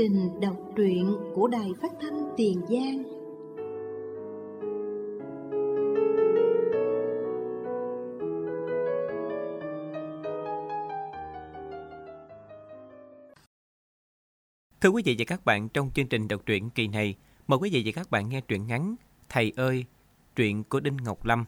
trình đọc truyện của Đài Phát thanh Tiền Giang. Thưa quý vị và các bạn, trong chương trình đọc truyện kỳ này, mời quý vị và các bạn nghe truyện ngắn Thầy ơi, truyện của Đinh Ngọc Lâm.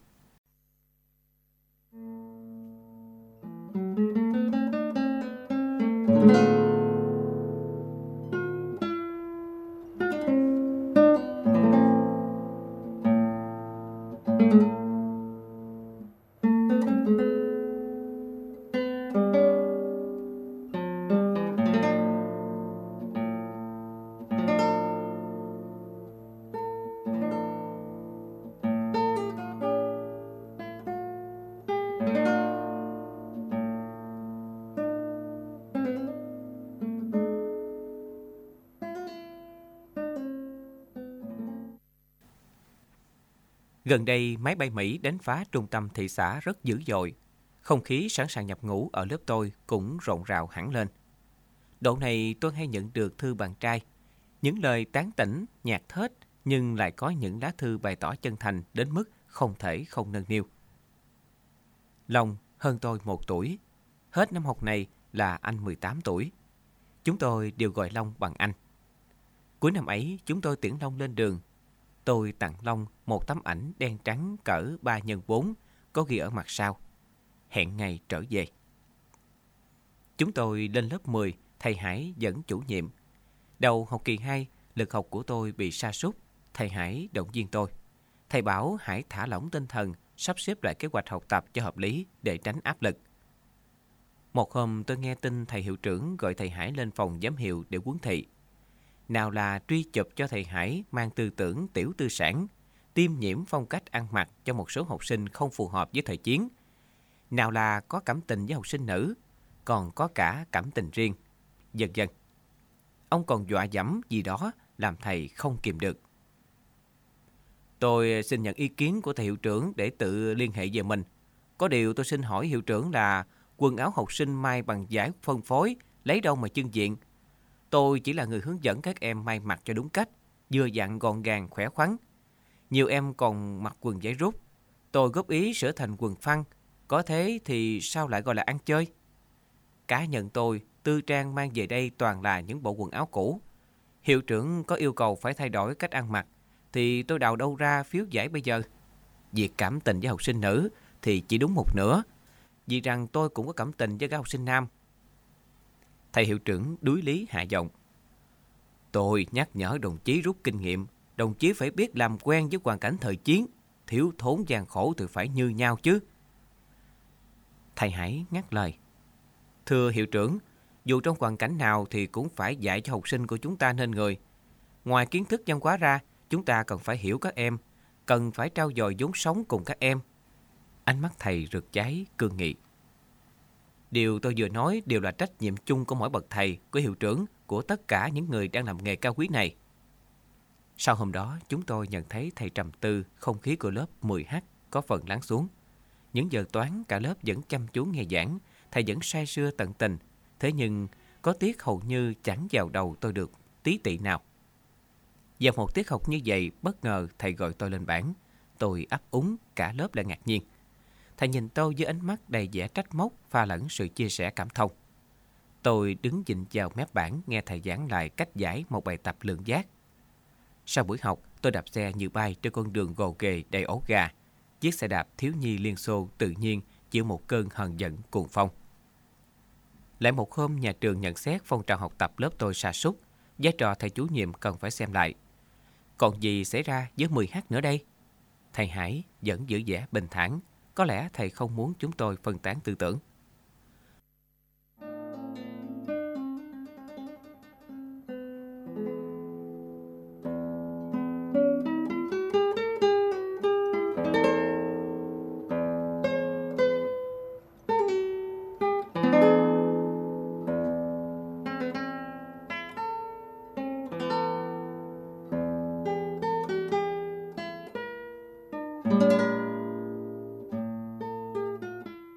Gần đây, máy bay Mỹ đánh phá trung tâm thị xã rất dữ dội. Không khí sẵn sàng nhập ngũ ở lớp tôi cũng rộn rào hẳn lên. Độ này tôi hay nhận được thư bạn trai. Những lời tán tỉnh, nhạt thết, nhưng lại có những lá thư bày tỏ chân thành đến mức không thể không nâng niu. Long hơn tôi 1 tuổi. Hết năm học này là anh 18 tuổi. Chúng tôi đều gọi Long bằng anh. Cuối năm ấy, chúng tôi tiễn Long lên đường. Tôi tặng Long một tấm ảnh đen trắng cỡ 3x4 có ghi ở mặt sau: hẹn ngày trở về. Chúng tôi lên lớp 10, thầy Hải dẫn chủ nhiệm. Đầu học kỳ 2, lực học của tôi bị sa sút. Thầy Hải động viên tôi. Thầy bảo Hải thả lỏng tinh thần, sắp xếp lại kế hoạch học tập cho hợp lý để tránh áp lực. Một hôm tôi nghe tin thầy hiệu trưởng gọi thầy Hải lên phòng giám hiệu để huấn thị. Nào là truy chụp cho thầy Hải mang tư tưởng tiểu tư sản, tiêm nhiễm phong cách ăn mặc cho một số học sinh không phù hợp với thời chiến. Nào là có cảm tình với học sinh nữ, còn có cả cảm tình riêng, vân vân. Ông còn dọa dẫm gì đó làm thầy không kìm được. Tôi xin nhận ý kiến của thầy hiệu trưởng để tự liên hệ về mình. Có điều tôi xin hỏi hiệu trưởng là quần áo học sinh may bằng vải phân phối, lấy đâu mà trưng diện. Tôi chỉ là người hướng dẫn các em may mặc cho đúng cách, vừa dặn gọn gàng, khỏe khoắn. Nhiều em còn mặc quần giấy rút. Tôi góp ý sửa thành quần phăng. Có thế thì sao lại gọi là ăn chơi? Cá nhân tôi, tư trang mang về đây toàn là những bộ quần áo cũ. Hiệu trưởng có yêu cầu phải thay đổi cách ăn mặc, thì tôi đào đâu ra phiếu giải bây giờ? Việc cảm tình với học sinh nữ thì chỉ đúng một nửa, vì rằng tôi cũng có cảm tình với các học sinh nam. Thầy hiệu trưởng đuối lý hạ giọng. Tôi nhắc nhở đồng chí rút kinh nghiệm. Đồng chí phải biết làm quen với hoàn cảnh thời chiến. Thiếu thốn gian khổ thì phải như nhau chứ. Thầy Hải ngắt lời. Thưa hiệu trưởng, dù trong hoàn cảnh nào thì cũng phải dạy cho học sinh của chúng ta nên người. Ngoài kiến thức văn hóa ra, chúng ta cần phải hiểu các em, cần phải trau dồi vốn sống cùng các em. Ánh mắt thầy rực cháy, cương nghị. Điều tôi vừa nói đều là trách nhiệm chung của mỗi bậc thầy, của hiệu trưởng, của tất cả những người đang làm nghề cao quý này. Sau hôm đó, chúng tôi nhận thấy thầy trầm tư, không khí của lớp 10H có phần lắng xuống. Những giờ toán cả lớp vẫn chăm chú nghe giảng, thầy vẫn say sưa tận tình. Thế nhưng có tiết hầu như chẳng vào đầu tôi được tí tị nào. Vào một tiết học như vậy, bất ngờ thầy gọi tôi lên bảng. Tôi ấp úng, cả lớp lại ngạc nhiên. Thầy nhìn tôi với ánh mắt đầy vẻ trách móc, pha lẫn sự chia sẻ cảm thông. Tôi đứng dịnh vào mép bảng nghe thầy giảng lại cách giải một bài tập lượng giác. Sau buổi học, tôi đạp xe như bay trên con đường gồ ghề đầy ổ gà. Chiếc xe đạp thiếu nhi Liên Xô tự nhiên chịu một cơn hờn giận cuồng phong. Lại một hôm, nhà trường nhận xét phong trào học tập lớp tôi sa sút, vai trò thầy chủ nhiệm cần phải xem lại. Còn gì xảy ra với 10H nữa đây? Thầy Hải vẫn giữ vẻ bình thản. Có lẽ thầy không muốn chúng tôi phân tán tư tưởng.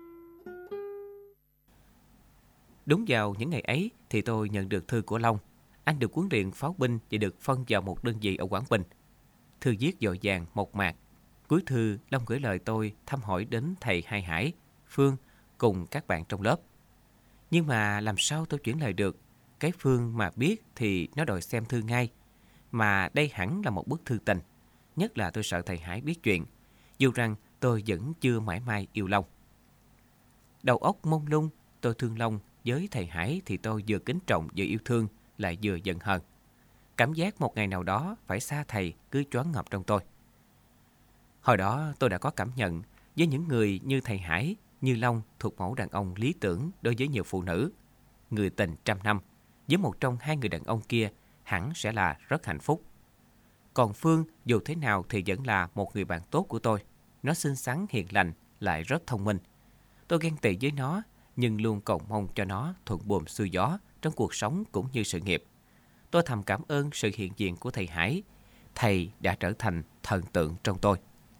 Đúng vào những ngày ấy thì tôi nhận được thư của Long. anh được huấn luyện pháo binh và được phân vào một đơn vị ở Quảng Bình. Thư viết dội vàng, mộc mạc. Cuối thư, Long gửi lời tôi thăm hỏi đến thầy Hai Hải, Phương cùng các bạn trong lớp. Nhưng mà làm sao tôi chuyển lời được? Cái Phương mà biết thì nó đòi xem thư ngay. Mà đây hẳn là một bức thư tình. Nhất là tôi sợ thầy Hải biết chuyện, dù rằng tôi vẫn chưa mãi may yêu Long. Đầu óc mông lung, tôi thương Long. Với thầy Hải thì tôi vừa kính trọng vừa yêu thương, lại vừa giận hờn. Cảm giác một ngày nào đó phải xa thầy cứ choáng ngợp trong tôi. Hồi đó tôi đã có cảm nhận với những người như thầy Hải, như Long thuộc mẫu đàn ông lý tưởng đối với nhiều phụ nữ. Người tình trăm năm, với một trong hai người đàn ông kia hẳn sẽ là rất hạnh phúc. Còn Phương dù thế nào thì vẫn là một người bạn tốt của tôi. Nó xinh xắn, hiền lành, lại rất thông minh. Tôi ghen tị với nó, nhưng luôn cầu mong cho nó thuận buồm xuôi gió trong cuộc sống cũng như sự nghiệp. Tôi thầm cảm ơn sự hiện diện của thầy Hải. Thầy đã trở thành thần tượng trong tôi.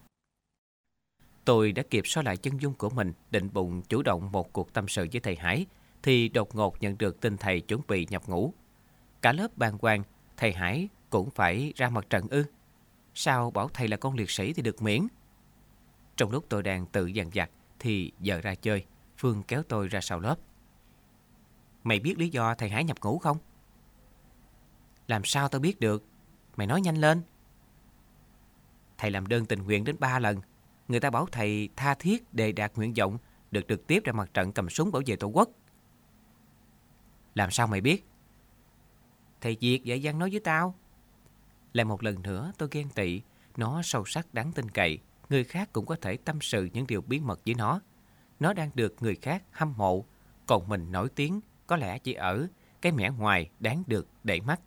Tôi đã kịp soi lại chân dung của mình, định bụng chủ động một cuộc tâm sự với thầy Hải, thì đột ngột nhận được tin thầy chuẩn bị nhập ngũ. Cả lớp bàng hoàng, thầy Hải cũng phải ra mặt trận ư? Sao bảo thầy là con liệt sĩ thì được miễn? Trong lúc tôi đang tự dằn vặt thì giờ ra chơi, Phương kéo tôi ra sau lớp. Mày biết lý do thầy Hải nhập ngũ không? Làm sao tao biết được? Mày nói nhanh lên. Thầy làm đơn tình nguyện đến 3 lần. Người ta bảo thầy tha thiết đề đạt nguyện vọng được trực tiếp ra mặt trận cầm súng bảo vệ Tổ quốc. Làm sao mày biết? Thầy Việt dạy văn nói với tao. Lại một lần nữa tôi ghen tị. Nó sâu sắc đáng tin cậy. Người khác cũng có thể tâm sự những điều bí mật với nó. Nó đang được người khác hâm mộ. Còn mình nổi tiếng có lẽ chỉ ở cái mẻ ngoài đáng được để mắt.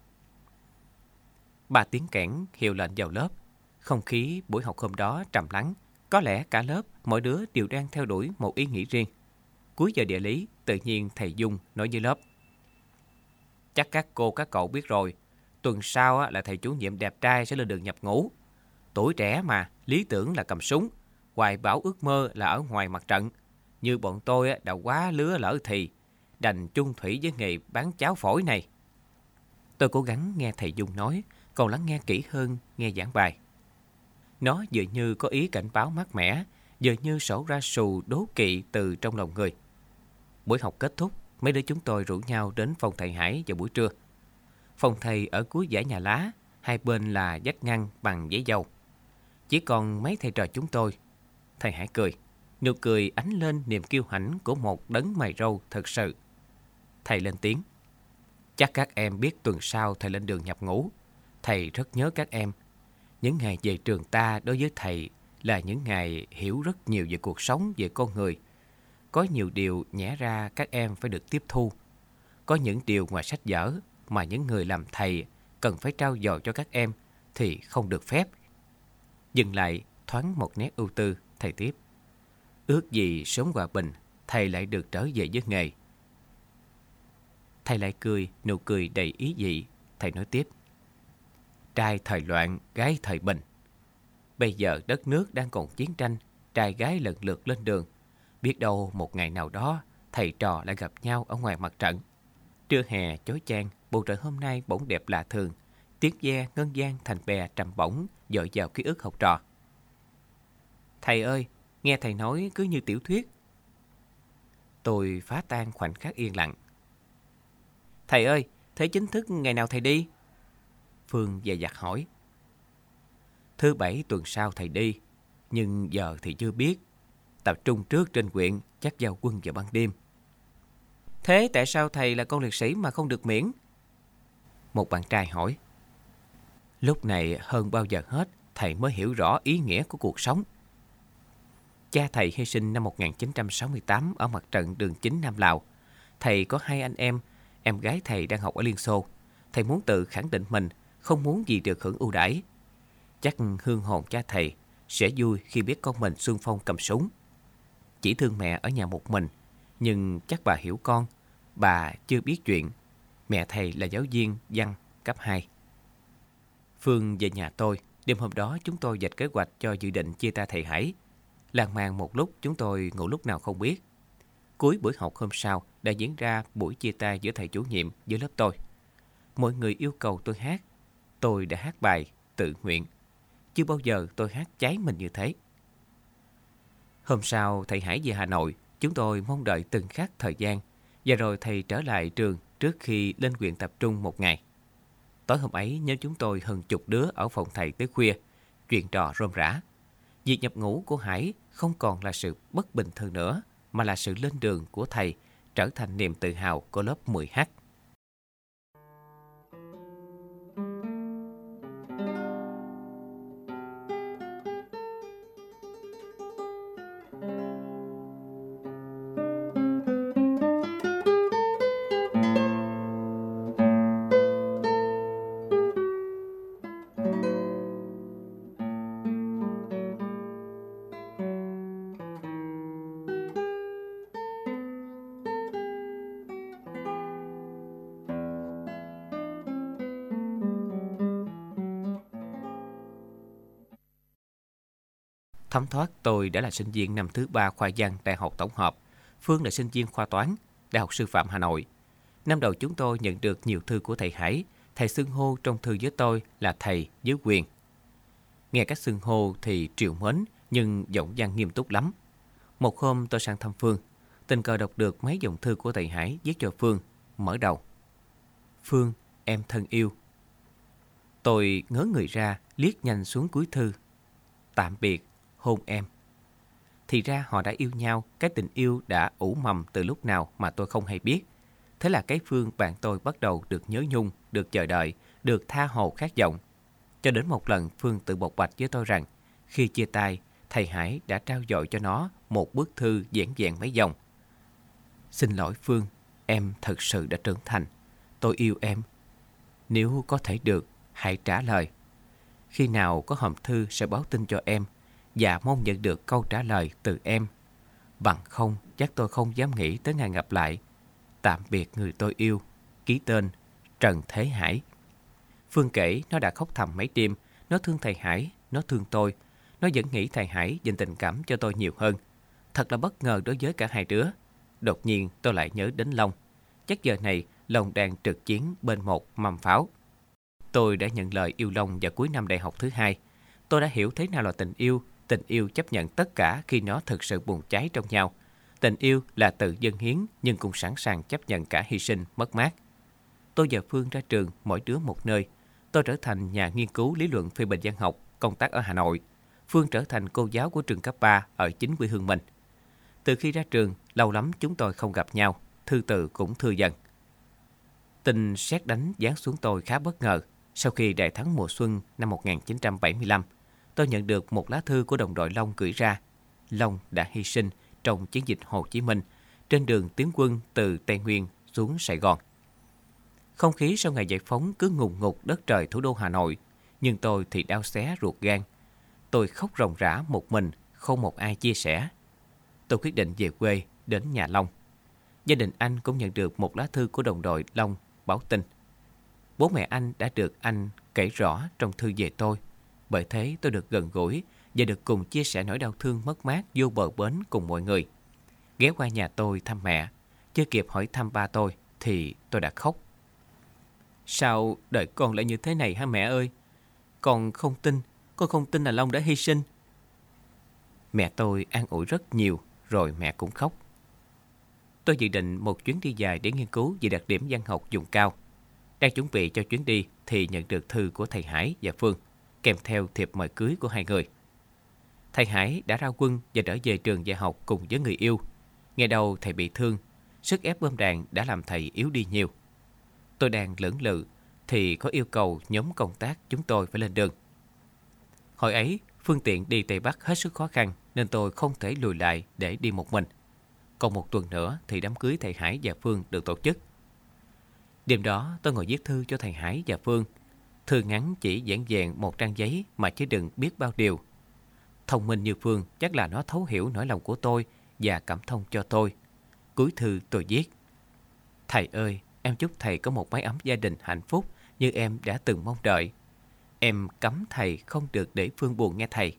3 tiếng kẽn hiệu lệnh vào lớp. Không khí buổi học hôm đó trầm lắng. Có lẽ cả lớp, mỗi đứa đều đang theo đuổi một ý nghĩ riêng. Cuối giờ địa lý, tự nhiên thầy Dung nói với lớp. Chắc các cô các cậu biết rồi, tuần sau là thầy chủ nhiệm đẹp trai sẽ lên đường nhập ngũ. Tuổi trẻ mà, lý tưởng là cầm súng, hoài bão ước mơ là ở ngoài mặt trận. Như bọn tôi đã quá lứa lỡ thì, đành chung thủy với nghề bán cháo phổi này. Tôi cố gắng nghe thầy Dung nói, còn lắng nghe kỹ hơn nghe giảng bài. Nó vừa như có ý cảnh báo mát mẻ, vừa như sổ ra xù đố kỵ từ trong lòng người. Buổi học kết thúc, mấy đứa chúng tôi rủ nhau đến phòng thầy Hải vào buổi trưa. Phòng thầy ở cuối dãy nhà lá, hai bên là vách ngăn bằng giấy dầu. Chỉ còn mấy thầy trò chúng tôi. Thầy Hải cười, nụ cười ánh lên niềm kiêu hãnh của một đấng mày râu thật sự. Thầy lên tiếng. Chắc các em biết tuần sau thầy lên đường nhập ngũ. Thầy rất nhớ các em. Những ngày về trường ta đối với thầy là những ngày hiểu rất nhiều về cuộc sống, về con người. Có nhiều điều nhẽ ra các em phải được tiếp thu. Có những điều ngoài sách vở mà những người làm thầy cần phải trao dồi cho các em thì không được phép. Dừng lại thoáng một nét ưu tư, thầy tiếp. Ước gì sớm hòa bình, thầy lại được trở về với nghề. Thầy lại cười, nụ cười đầy ý vị. Thầy nói tiếp. Trai thời loạn, gái thời bình. Bây giờ đất nước đang còn chiến tranh, trai gái lần lượt lên đường. Biết đâu một ngày nào đó, thầy trò lại gặp nhau ở ngoài mặt trận. Trưa hè chói chang, bầu trời hôm nay bỗng đẹp lạ thường. Tiếng ve ngân vang thành bè trầm bổng, dội vào ký ức học trò. Thầy ơi, nghe thầy nói cứ như tiểu thuyết. Tôi phá tan khoảnh khắc yên lặng. Thầy ơi, thế chính thức ngày nào thầy đi? Phương dè dặt hỏi. Thứ Bảy tuần sau thầy đi, nhưng giờ thì chưa biết. Tập trung trước trên huyện, chắc giao quân vào ban đêm. Thế tại sao thầy là con liệt sĩ mà không được miễn? Một bạn trai hỏi. Lúc này hơn bao giờ hết, thầy mới hiểu rõ ý nghĩa của cuộc sống. Cha thầy hy sinh năm 1968 ở mặt trận đường chính Nam Lào. Thầy có 2 anh em gái thầy đang học ở Liên Xô. Thầy muốn tự khẳng định mình, không muốn gì được hưởng ưu đãi. Chắc hương hồn cha thầy sẽ vui khi biết con mình xung phong cầm súng. Chỉ thương mẹ ở nhà một mình, nhưng chắc bà hiểu con. Bà chưa biết chuyện. Mẹ thầy là giáo viên văn cấp 2. Phương về nhà tôi. Đêm hôm đó chúng tôi vạch kế hoạch cho dự định chia tay thầy Hải. Lan man một lúc, chúng tôi ngủ lúc nào không biết. Cuối buổi học hôm sau đã diễn ra buổi chia tay giữa thầy chủ nhiệm với lớp tôi. mọi người yêu cầu tôi hát, tôi đã hát bài tự nguyện. Chưa bao giờ tôi hát cháy mình như thế. Hôm sau thầy Hải về Hà Nội, chúng tôi mong đợi từng khắc thời gian, và rồi thầy trở lại trường trước khi lên huyện tập trung một ngày. Tối hôm ấy, nhóm chúng tôi hơn chục đứa ở phòng thầy tới khuya, chuyện trò rôm rả. Việc nhập ngũ của Hải không còn là sự bất bình thường nữa, mà là sự lên đường của thầy, trở thành niềm tự hào của lớp 10H. Thấm thoát tôi đã là sinh viên năm thứ 3 khoa văn Đại học Tổng hợp. Phương là sinh viên khoa toán, Đại học Sư phạm Hà Nội. Năm đầu chúng tôi nhận được nhiều thư của thầy Hải. Thầy xưng hô trong thư với tôi là thầy với quyền. Nghe cách xưng hô thì trìu mến, nhưng giọng văn nghiêm túc lắm. Một hôm tôi sang thăm Phương, tình cờ đọc được mấy dòng thư của thầy Hải viết cho Phương. Mở đầu: Phương, em thân yêu. Tôi ngớ người ra, liếc nhanh xuống cuối thư: Tạm biệt, hôn em. Thì ra họ đã yêu nhau, cái tình yêu đã ủ mầm từ lúc nào mà tôi không hay biết. Thế là cái Phương bạn tôi bắt đầu được nhớ nhung, được chờ đợi, được tha hồ khát vọng. Cho đến một lần Phương tự bộc bạch với tôi rằng khi chia tay, thầy Hải đã trao dội cho nó một bức thư giản dị mấy dòng: Xin lỗi Phương, em thật sự đã trưởng thành. Tôi yêu em. Nếu có thể được, hãy trả lời. Khi nào có hòm thư sẽ báo tin cho em, và mong nhận được câu trả lời từ em. Bằng không, chắc tôi không dám nghĩ tới ngày gặp lại. Tạm biệt người tôi yêu. Ký tên Trần Thế Hải. Phương kể nó đã khóc thầm mấy đêm. Nó thương thầy Hải, nó thương tôi. Nó vẫn nghĩ thầy Hải dành tình cảm cho tôi nhiều hơn. Thật là bất ngờ đối với cả hai đứa. Đột nhiên tôi lại nhớ đến Long. Chắc giờ này Long đang trực chiến bên một mầm pháo. Tôi đã nhận lời yêu Long vào cuối năm đại học thứ 2. Tôi đã hiểu thế nào là tình yêu. Tình yêu chấp nhận tất cả khi nó thực sự bùng cháy trong nhau. Tình yêu là tự dâng hiến, nhưng cũng sẵn sàng chấp nhận cả hy sinh, mất mát. Tôi và Phương ra trường, mỗi đứa một nơi. Tôi trở thành nhà nghiên cứu lý luận phê bình văn học, công tác ở Hà Nội. Phương trở thành cô giáo của trường cấp 3 ở chính quê hương mình. Từ khi ra trường, lâu lắm chúng tôi không gặp nhau, thư từ cũng thưa dần. Tình sét đánh giáng xuống tôi khá bất ngờ. Sau khi đại thắng mùa xuân năm 1975, tôi nhận được một lá thư của đồng đội Long gửi ra. Long đã hy sinh trong chiến dịch Hồ Chí Minh, trên đường tiến quân từ Tây Nguyên xuống Sài Gòn. Không khí sau ngày giải phóng cứ ngùn ngụt đất trời thủ đô Hà Nội, nhưng tôi thì đau xé ruột gan. Tôi khóc ròng rã một mình, không một ai chia sẻ. Tôi quyết định về quê, đến nhà Long. Gia đình anh cũng nhận được một lá thư của đồng đội Long báo tin. Bố mẹ anh đã được anh kể rõ trong thư về tôi. Bởi thế tôi được gần gũi và được cùng chia sẻ nỗi đau thương mất mát vô bờ bến cùng mọi người. Ghé qua nhà tôi thăm mẹ, chưa kịp hỏi thăm ba tôi thì tôi đã khóc. Sao đời con lại như thế này hả mẹ ơi? Con không tin là Long đã hy sinh. Mẹ tôi an ủi rất nhiều, rồi mẹ cũng khóc. Tôi dự định một chuyến đi dài để nghiên cứu về đặc điểm văn học vùng cao. Đang chuẩn bị cho chuyến đi thì nhận được thư của thầy Hải và Phương, kèm theo thiệp mời cưới của hai người. Thầy Hải đã ra quân và trở về trường dạy học cùng với người yêu. Ngày đầu thầy bị thương, sức ép bom đạn đã làm thầy yếu đi nhiều. Tôi đang lưỡng lự thì có yêu cầu nhóm công tác chúng tôi phải lên đường. Hồi ấy, phương tiện đi Tây Bắc hết sức khó khăn nên tôi không thể lùi lại để đi một mình. Còn một tuần nữa thì đám cưới thầy Hải và Phương được tổ chức. Đêm đó tôi ngồi viết thư cho thầy Hải và Phương. Thư ngắn chỉ vẻn vẹn một trang giấy mà chứa đựng biết bao điều. Thông minh như Phương chắc là nó thấu hiểu nỗi lòng của tôi và cảm thông cho tôi. Cuối thư tôi viết: Thầy ơi, em chúc thầy có một mái ấm gia đình hạnh phúc như em đã từng mong đợi. Em cấm thầy không được để Phương buồn nghe thầy.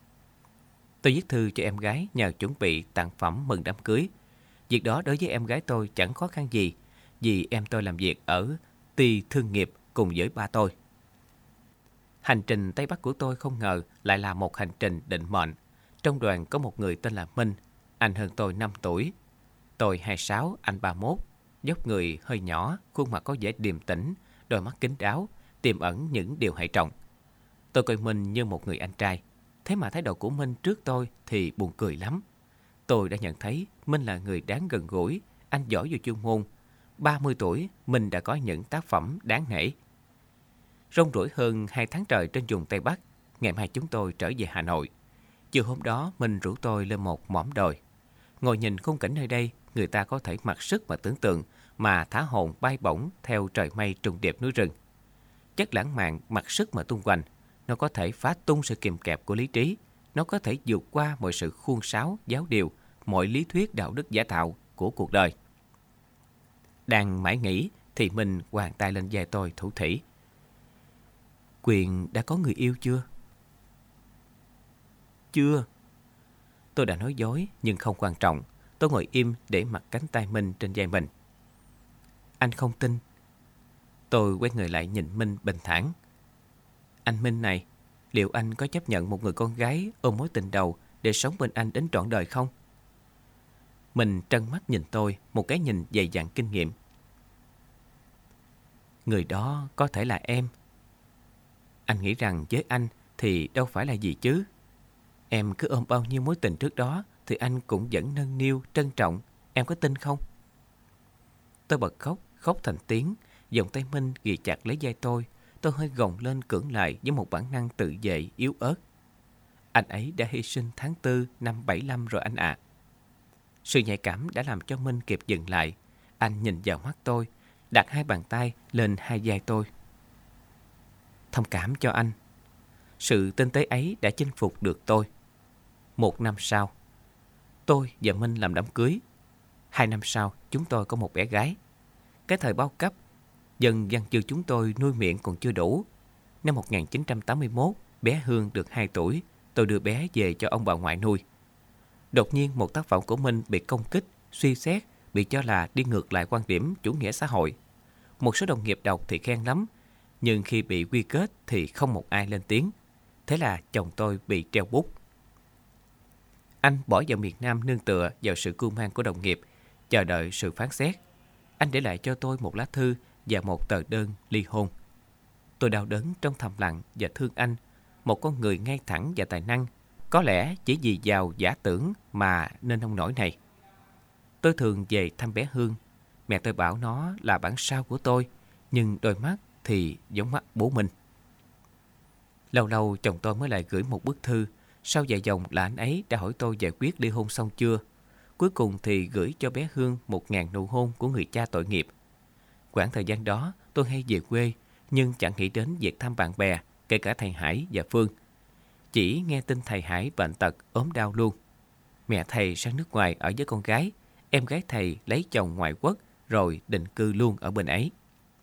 Tôi viết thư cho em gái nhờ chuẩn bị tặng phẩm mừng đám cưới. Việc đó đối với em gái tôi chẳng khó khăn gì, vì em tôi làm việc ở ty thương nghiệp cùng với ba tôi. Hành trình Tây Bắc của tôi không ngờ lại là một hành trình định mệnh. Trong đoàn có một người tên là Minh, anh hơn tôi 5 tuổi. Tôi 26, anh 31, dốc người hơi nhỏ, khuôn mặt có vẻ điềm tĩnh, đôi mắt kín đáo, tiềm ẩn những điều hệ trọng. Tôi coi Minh như một người anh trai, thế mà thái độ của Minh trước tôi thì buồn cười lắm. Tôi đã nhận thấy Minh là người đáng gần gũi, anh giỏi về chuyên môn. 30 tuổi, Minh đã có những tác phẩm đáng nể. Rong ruổi hơn 2 tháng trời trên vùng Tây Bắc, ngày mai chúng tôi trở về Hà Nội. Chiều hôm đó, Minh rủ tôi lên một mỏm đồi. Ngồi nhìn khung cảnh nơi đây, người ta có thể mặc sức mà tưởng tượng, mà thả hồn bay bổng theo trời mây trùng điệp núi rừng. Chất lãng mạn mặc sức mà tung hoành, nó có thể phá tung sự kìm kẹp của lý trí, nó có thể vượt qua mọi sự khuôn sáo, giáo điều, mọi lý thuyết đạo đức giả tạo của cuộc đời. Đang mãi nghĩ thì Minh quàng tay lên vai tôi thủ thỉ. Quyền đã có người yêu chưa? Chưa. Tôi đã nói dối nhưng không quan trọng. Tôi ngồi im để mặc cánh tay Minh trên vai mình. Anh không tin. Tôi quay người lại nhìn Minh bình thản. Anh Minh này, liệu anh có chấp nhận một người con gái ôm mối tình đầu để sống bên anh đến trọn đời không? Minh trân mắt nhìn tôi, một cái nhìn dày dặn kinh nghiệm. Người đó có thể là em. Anh nghĩ rằng với anh thì đâu phải là gì chứ. Em cứ ôm bao nhiêu mối tình trước đó thì anh cũng vẫn nâng niu, trân trọng. Em có tin không? Tôi bật khóc, khóc thành tiếng. Vòng tay Minh ghì chặt lấy vai tôi. Tôi hơi gồng lên cưỡng lại với một bản năng tự vệ yếu ớt. Anh ấy đã hy sinh tháng 4 năm 75 rồi anh ạ. Sự nhạy cảm đã làm cho Minh kịp dừng lại. Anh nhìn vào mắt tôi, đặt hai bàn tay lên hai vai tôi. Thông cảm cho anh. Sự tinh tế ấy đã chinh phục được tôi. 1 năm sau, tôi và Minh làm đám cưới. 2 năm sau, chúng tôi có một bé gái. Cái thời bao cấp, dần dần chừ chúng tôi nuôi miệng còn chưa đủ. Năm 1981, bé Hương được 2 tuổi, tôi đưa bé về cho ông bà ngoại nuôi. Đột nhiên một tác phẩm của Minh bị công kích, suy xét, bị cho là đi ngược lại quan điểm chủ nghĩa xã hội. Một số đồng nghiệp đọc thì khen lắm, nhưng khi bị quy kết thì không một ai lên tiếng. Thế là chồng tôi bị treo bút. Anh bỏ vào miền Nam nương tựa vào sự cưu mang của đồng nghiệp, chờ đợi sự phán xét. Anh để lại cho tôi một lá thư và một tờ đơn ly hôn. Tôi đau đớn trong thầm lặng và thương anh, một con người ngay thẳng và tài năng, có lẽ chỉ vì giàu giả tưởng mà nên nông nổi này. Tôi thường về thăm bé Hương. Mẹ tôi bảo nó là bản sao của tôi, nhưng đôi mắt thì giống mắt bố mình. Lâu lâu chồng tôi mới lại gửi một bức thư. Sau vài dòng là anh ấy đã hỏi tôi giải quyết ly hôn xong chưa. Cuối cùng thì gửi cho bé Hương 1.000 nụ hôn của người cha tội nghiệp. Quãng thời gian đó tôi hay về quê, nhưng chẳng nghĩ đến việc thăm bạn bè, kể cả thầy Hải và Phương. Chỉ nghe tin thầy Hải bệnh tật, ốm đau luôn. Mẹ thầy sang nước ngoài ở với con gái, em gái thầy lấy chồng ngoại quốc rồi định cư luôn ở bên ấy.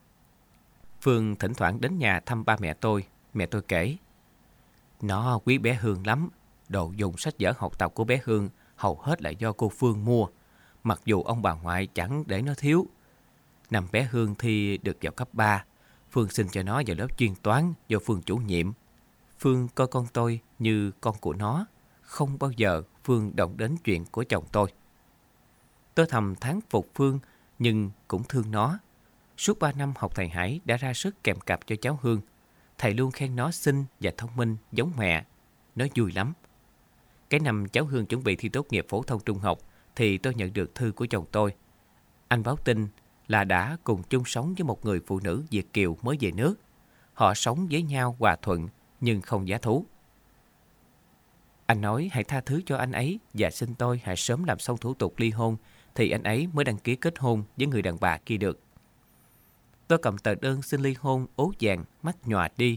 Phương thỉnh thoảng đến nhà thăm ba mẹ tôi. Mẹ tôi kể, nó quý bé Hương lắm. Đồ dùng sách vở học tập của bé Hương hầu hết là do cô Phương mua, mặc dù ông bà ngoại chẳng để nó thiếu. Năm bé Hương thi được vào cấp 3, Phương xin cho nó vào lớp chuyên toán do Phương chủ nhiệm. Phương coi con tôi như con của nó, không bao giờ Phương động đến chuyện của chồng tôi. Tôi thầm thán phục Phương, nhưng cũng thương nó. Suốt 3 năm học thầy Hải đã ra sức kèm cặp cho cháu Hương. Thầy luôn khen nó xinh và thông minh giống mẹ. Nó vui lắm. Cái năm cháu Hương chuẩn bị thi tốt nghiệp phổ thông trung học thì tôi nhận được thư của chồng tôi. Anh báo tin là đã cùng chung sống với một người phụ nữ Việt kiều mới về nước. Họ sống với nhau hòa thuận nhưng không giá thú. Anh nói hãy tha thứ cho anh ấy và xin tôi hãy sớm làm xong thủ tục ly hôn thì anh ấy mới đăng ký kết hôn với người đàn bà kia được. Tôi cầm tờ đơn xin ly hôn ố vàng, mắt nhòa đi.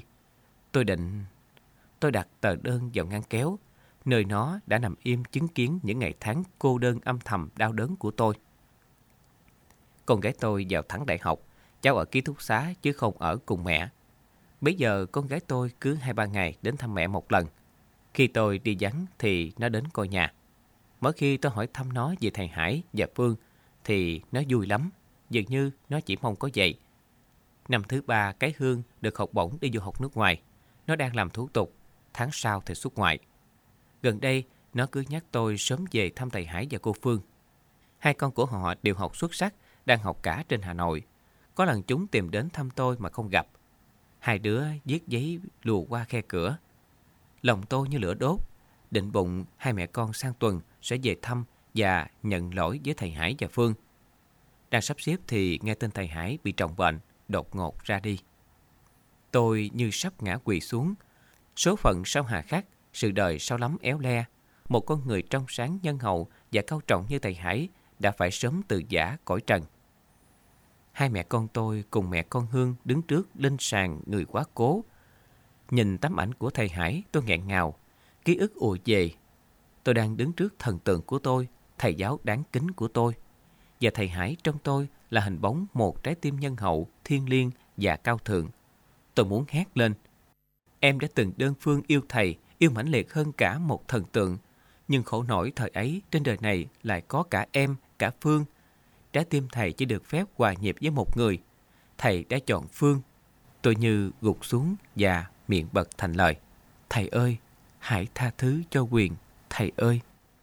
Tôi đặt tờ đơn vào ngăn kéo, nơi nó đã nằm im chứng kiến những ngày tháng cô đơn âm thầm đau đớn của tôi. Con gái tôi vào thẳng đại học, cháu ở ký túc xá chứ không ở cùng mẹ. Bây giờ con gái tôi cứ 2-3 ngày đến thăm mẹ một lần. Khi tôi đi vắng thì nó đến coi nhà. Mỗi khi tôi hỏi thăm nó về thầy Hải và Phương thì nó vui lắm, dường như nó chỉ mong có vậy. Năm thứ 3, cái Hương được học bổng đi du học nước ngoài. Nó đang làm thủ tục, tháng sau thì xuất ngoại. Gần đây, nó cứ nhắc tôi sớm về thăm thầy Hải và cô Phương. Hai con của họ đều học xuất sắc, đang học cả trên Hà Nội. Có lần chúng tìm đến thăm tôi mà không gặp. Hai đứa viết giấy lùa qua khe cửa. Lòng tôi như lửa đốt, định bụng hai mẹ con sang tuần sẽ về thăm và nhận lỗi với thầy Hải và Phương. Đang sắp xếp thì nghe tin thầy Hải bị trọng bệnh, đột ngột ra đi. Tôi như sắp ngã quỵ xuống. Số phận sao hà khắc, sự đời sao lắm éo le. Một con người trong sáng nhân hậu và cao trọng như thầy Hải đã phải sớm từ giã cõi trần. Hai mẹ con tôi cùng mẹ con Hương đứng trước linh sàng người quá cố. Nhìn tấm ảnh của thầy Hải, tôi nghẹn ngào, ký ức ùa về. Tôi đang đứng trước thần tượng của tôi, thầy giáo đáng kính của tôi. Và thầy Hải trong tôi là hình bóng một trái tim nhân hậu, thiêng liêng và cao thượng. Tôi muốn hét lên. Em đã từng đơn phương yêu thầy, yêu mãnh liệt hơn cả một thần tượng. Nhưng khổ nổi thời ấy trên đời này lại có cả em, cả Phương. Trái tim thầy chỉ được phép hòa nhịp với một người. Thầy đã chọn Phương. Tôi như gục xuống và miệng bật thành lời. Thầy ơi, hãy tha thứ cho Quyền, thầy ơi.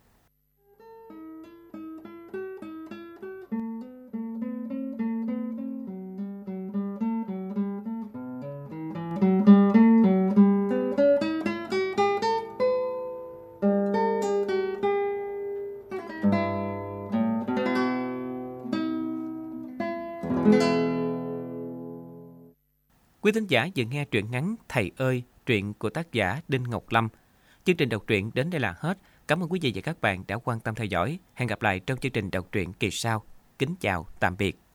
Quý thính giả vừa nghe truyện ngắn Thầy ơi, truyện của tác giả Đinh Ngọc Lâm. Chương trình đọc truyện đến đây là hết. Cảm ơn quý vị và các bạn đã quan tâm theo dõi. Hẹn gặp lại trong chương trình đọc truyện kỳ sau. Kính chào, tạm biệt.